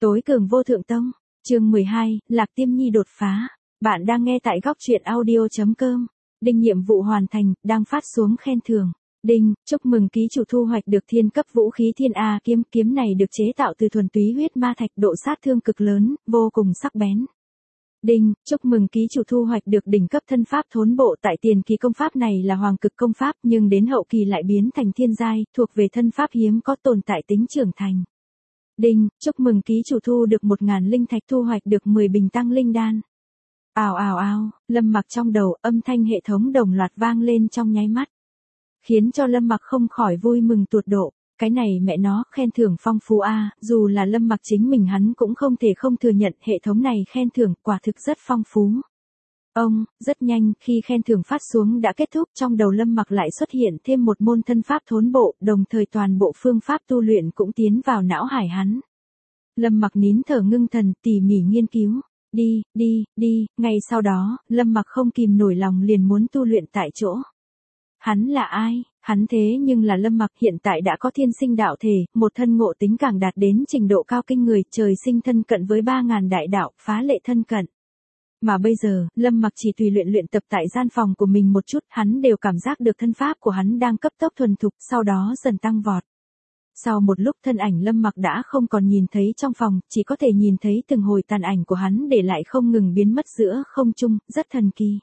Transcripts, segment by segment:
Tối cường vô thượng tông, chương 12, Lạc Tiêm Nhi đột phá. Bạn đang nghe tại góc truyện audio.com. Đinh nhiệm vụ hoàn thành, đang phát xuống khen thưởng. Đinh, chúc mừng ký chủ thu hoạch được thiên cấp vũ khí Thiên A kiếm. Kiếm này được chế tạo từ thuần túy huyết ma thạch, độ sát thương cực lớn, vô cùng sắc bén. Đinh, chúc mừng ký chủ thu hoạch được đỉnh cấp thân pháp thốn bộ. Tại tiền kỳ công pháp này là hoàng cực công pháp, nhưng đến hậu kỳ lại biến thành thiên giai, thuộc về thân pháp hiếm có tồn tại tính trưởng thành. Đinh, chúc mừng ký chủ thu được 1000 linh thạch, thu hoạch được 10 bình tăng linh đan. Ào ào ào, Lâm Mặc trong đầu, âm thanh hệ thống đồng loạt vang lên trong nháy mắt, khiến cho Lâm Mặc không khỏi vui mừng tột độ. Cái này mẹ nó, khen thưởng phong phú a, dù là Lâm Mặc chính mình hắn cũng không thể không thừa nhận hệ thống này khen thưởng quả thực rất phong phú. Rất nhanh, khi khen thưởng phát xuống đã kết thúc, trong đầu Lâm Mặc lại xuất hiện thêm một môn thân pháp thốn bộ, đồng thời toàn bộ phương pháp tu luyện cũng tiến vào não hải hắn. Lâm Mặc nín thở ngưng thần, tỉ mỉ nghiên cứu. Đi, ngay sau đó, Lâm Mặc không kìm nổi lòng liền muốn tu luyện tại chỗ. Hắn là ai? Hắn thế nhưng là Lâm Mặc, hiện tại đã có thiên sinh đạo thể, một thân ngộ tính càng đạt đến trình độ cao kinh người, trời sinh thân cận với 3000 đại đạo, phá lệ thân cận. Mà bây giờ, Lâm Mặc chỉ tùy luyện tập tại gian phòng của mình một chút, hắn đều cảm giác được thân pháp của hắn đang cấp tốc thuần thục, sau đó dần tăng vọt. Sau một lúc thân ảnh Lâm Mặc đã không còn nhìn thấy trong phòng, chỉ có thể nhìn thấy từng hồi tàn ảnh của hắn để lại không ngừng biến mất giữa không trung, rất thần kỳ.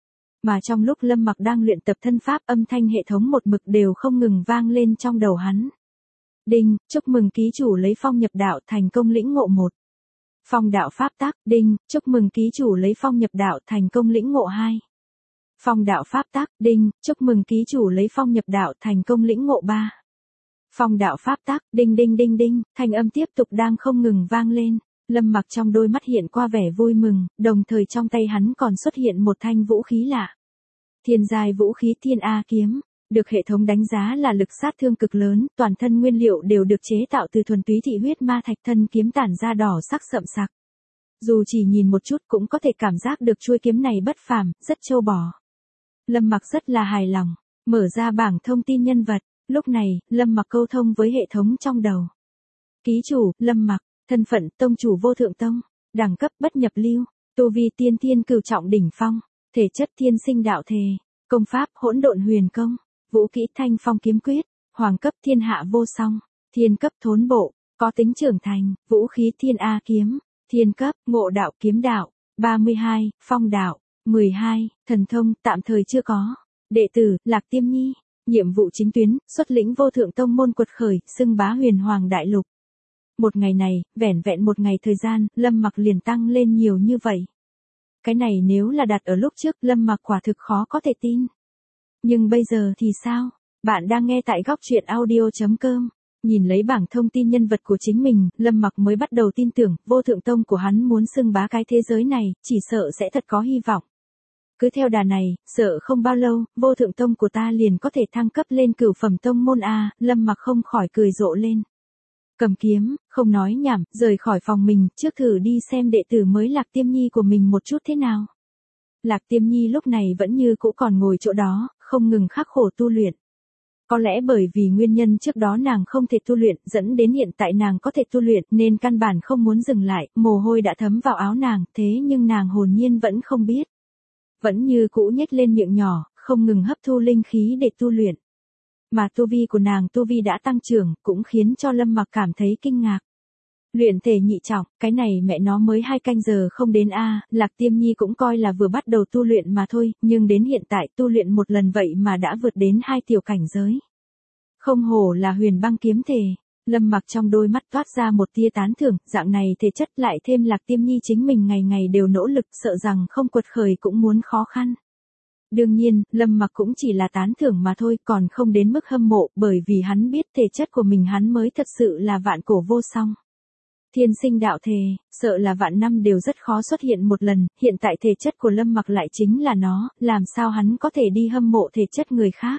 Mà trong lúc Lâm Mặc đang luyện tập thân pháp, âm thanh hệ thống một mực đều không ngừng vang lên trong đầu hắn. Đinh, chúc mừng ký chủ lấy phong nhập đạo, thành công lĩnh ngộ 1. Phong đạo pháp tắc. Đinh, chúc mừng ký chủ lấy phong nhập đạo, thành công lĩnh ngộ 2. Phong đạo pháp tắc. Đinh, chúc mừng ký chủ lấy phong nhập đạo, thành công lĩnh ngộ 3. Phong đạo pháp tắc. Đinh, thanh âm tiếp tục đang không ngừng vang lên. Lâm Mặc trong đôi mắt hiện qua vẻ vui mừng, đồng thời trong tay hắn còn xuất hiện một thanh vũ khí lạ. Thiên giai vũ khí Thiên A kiếm, được hệ thống đánh giá là lực sát thương cực lớn, toàn thân nguyên liệu đều được chế tạo từ thuần túy thị huyết ma thạch, thân kiếm tản ra đỏ sắc sậm sặc. Dù chỉ nhìn một chút cũng có thể cảm giác được chuôi kiếm này bất phàm, rất trâu bò. Lâm Mặc rất là hài lòng, mở ra bảng thông tin nhân vật, lúc này, Lâm Mặc câu thông với hệ thống trong đầu. Ký chủ, Lâm Mặc, thân phận, tông chủ vô thượng tông, đẳng cấp bất nhập lưu, tu vi tiên thiên cửu trọng đỉnh phong, thể chất thiên sinh đạo thể, công pháp hỗn độn huyền công, vũ kỹ thanh phong kiếm quyết, hoàng cấp thiên hạ vô song, thiên cấp thốn bộ, có tính trưởng thành, vũ khí Thiên A kiếm, thiên cấp ngộ đạo kiếm đạo, 32, phong đạo, 12, thần thông tạm thời chưa có. Đệ tử Lạc Tiêm Nhi, nhiệm vụ chính tuyến, xuất lĩnh vô thượng tông môn quật khởi, xưng bá huyền hoàng đại lục. Một ngày này, vẻn vẹn một ngày thời gian, Lâm Mặc liền tăng lên nhiều như vậy. Cái này nếu là đặt ở lúc trước, Lâm Mặc quả thực khó có thể tin. Nhưng bây giờ thì sao? Bạn đang nghe tại góc truyện audio.com. Nhìn lấy bảng thông tin nhân vật của chính mình, Lâm Mặc mới bắt đầu tin tưởng, vô thượng tông của hắn muốn xưng bá cái thế giới này, chỉ sợ sẽ thật có hy vọng. Cứ theo đà này, sợ không bao lâu, vô thượng tông của ta liền có thể thăng cấp lên cửu phẩm tông môn A. Lâm Mặc không khỏi cười rộ lên. Cầm kiếm, không nói nhảm, rời khỏi phòng mình, trước thử đi xem đệ tử mới Lạc Tiêm Nhi của mình một chút thế nào. Lạc Tiêm Nhi lúc này vẫn như cũ còn ngồi chỗ đó, không ngừng khắc khổ tu luyện. Có lẽ bởi vì nguyên nhân trước đó nàng không thể tu luyện, dẫn đến hiện tại nàng có thể tu luyện, nên căn bản không muốn dừng lại, mồ hôi đã thấm vào áo nàng, thế nhưng nàng hồn nhiên vẫn không biết. Vẫn như cũ nhếch lên miệng nhỏ, không ngừng hấp thu linh khí để tu luyện. Mà tu vi của nàng đã tăng trưởng, cũng khiến cho Lâm Mặc cảm thấy kinh ngạc. Luyện thể nhị trọng, cái này mẹ nó mới 2 canh giờ không đến a. Lạc Tiêm Nhi cũng coi là vừa bắt đầu tu luyện mà thôi, nhưng đến hiện tại tu luyện một lần vậy mà đã vượt đến 2 tiểu cảnh giới. Không hổ là huyền băng kiếm thể. Lâm Mặc trong đôi mắt toát ra một tia tán thưởng, dạng này thể chất lại thêm Lạc Tiêm Nhi chính mình ngày ngày đều nỗ lực, sợ rằng không quật khởi cũng muốn khó khăn. Đương nhiên, Lâm Mặc cũng chỉ là tán thưởng mà thôi, còn không đến mức hâm mộ, bởi vì hắn biết thể chất của mình hắn mới thật sự là vạn cổ vô song. Thiên sinh đạo thể, sợ là vạn năm đều rất khó xuất hiện một lần, hiện tại thể chất của Lâm Mặc lại chính là nó, làm sao hắn có thể đi hâm mộ thể chất người khác.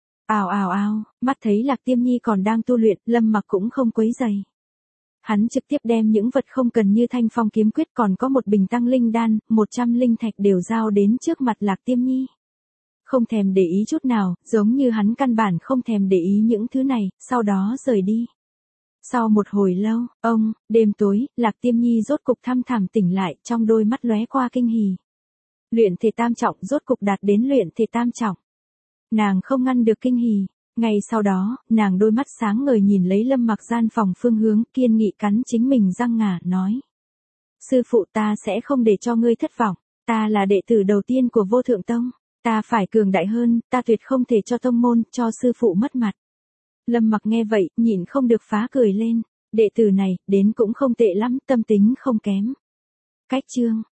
Ào, mắt thấy Lạc Tiêm Nhi còn đang tu luyện, Lâm Mặc cũng không quấy rầy. Hắn trực tiếp đem những vật không cần như thanh phong kiếm quyết, còn có một bình tăng linh đan, 100 linh thạch đều giao đến trước mặt Lạc Tiêm Nhi. Không thèm để ý chút nào, giống như hắn căn bản không thèm để ý những thứ này, sau đó rời đi. Sau một hồi lâu, đêm tối, Lạc Tiêm Nhi rốt cục thăm thẳm tỉnh lại, trong đôi mắt lóe qua kinh hỉ. Luyện thể tam trọng rốt cục đạt đến luyện thể tam trọng. Nàng không ngăn được kinh hỉ. Ngay sau đó, nàng đôi mắt sáng ngời nhìn lấy Lâm Mặc gian phòng phương hướng, kiên nghị cắn chính mình răng ngà, nói. Sư phụ, ta sẽ không để cho ngươi thất vọng, ta là đệ tử đầu tiên của Vô Thượng Tông, ta phải cường đại hơn, ta tuyệt không thể cho tông môn, cho sư phụ mất mặt. Lâm Mặc nghe vậy, nhịn không được phá cười lên, đệ tử này, đến cũng không tệ lắm, tâm tính không kém. Cách chương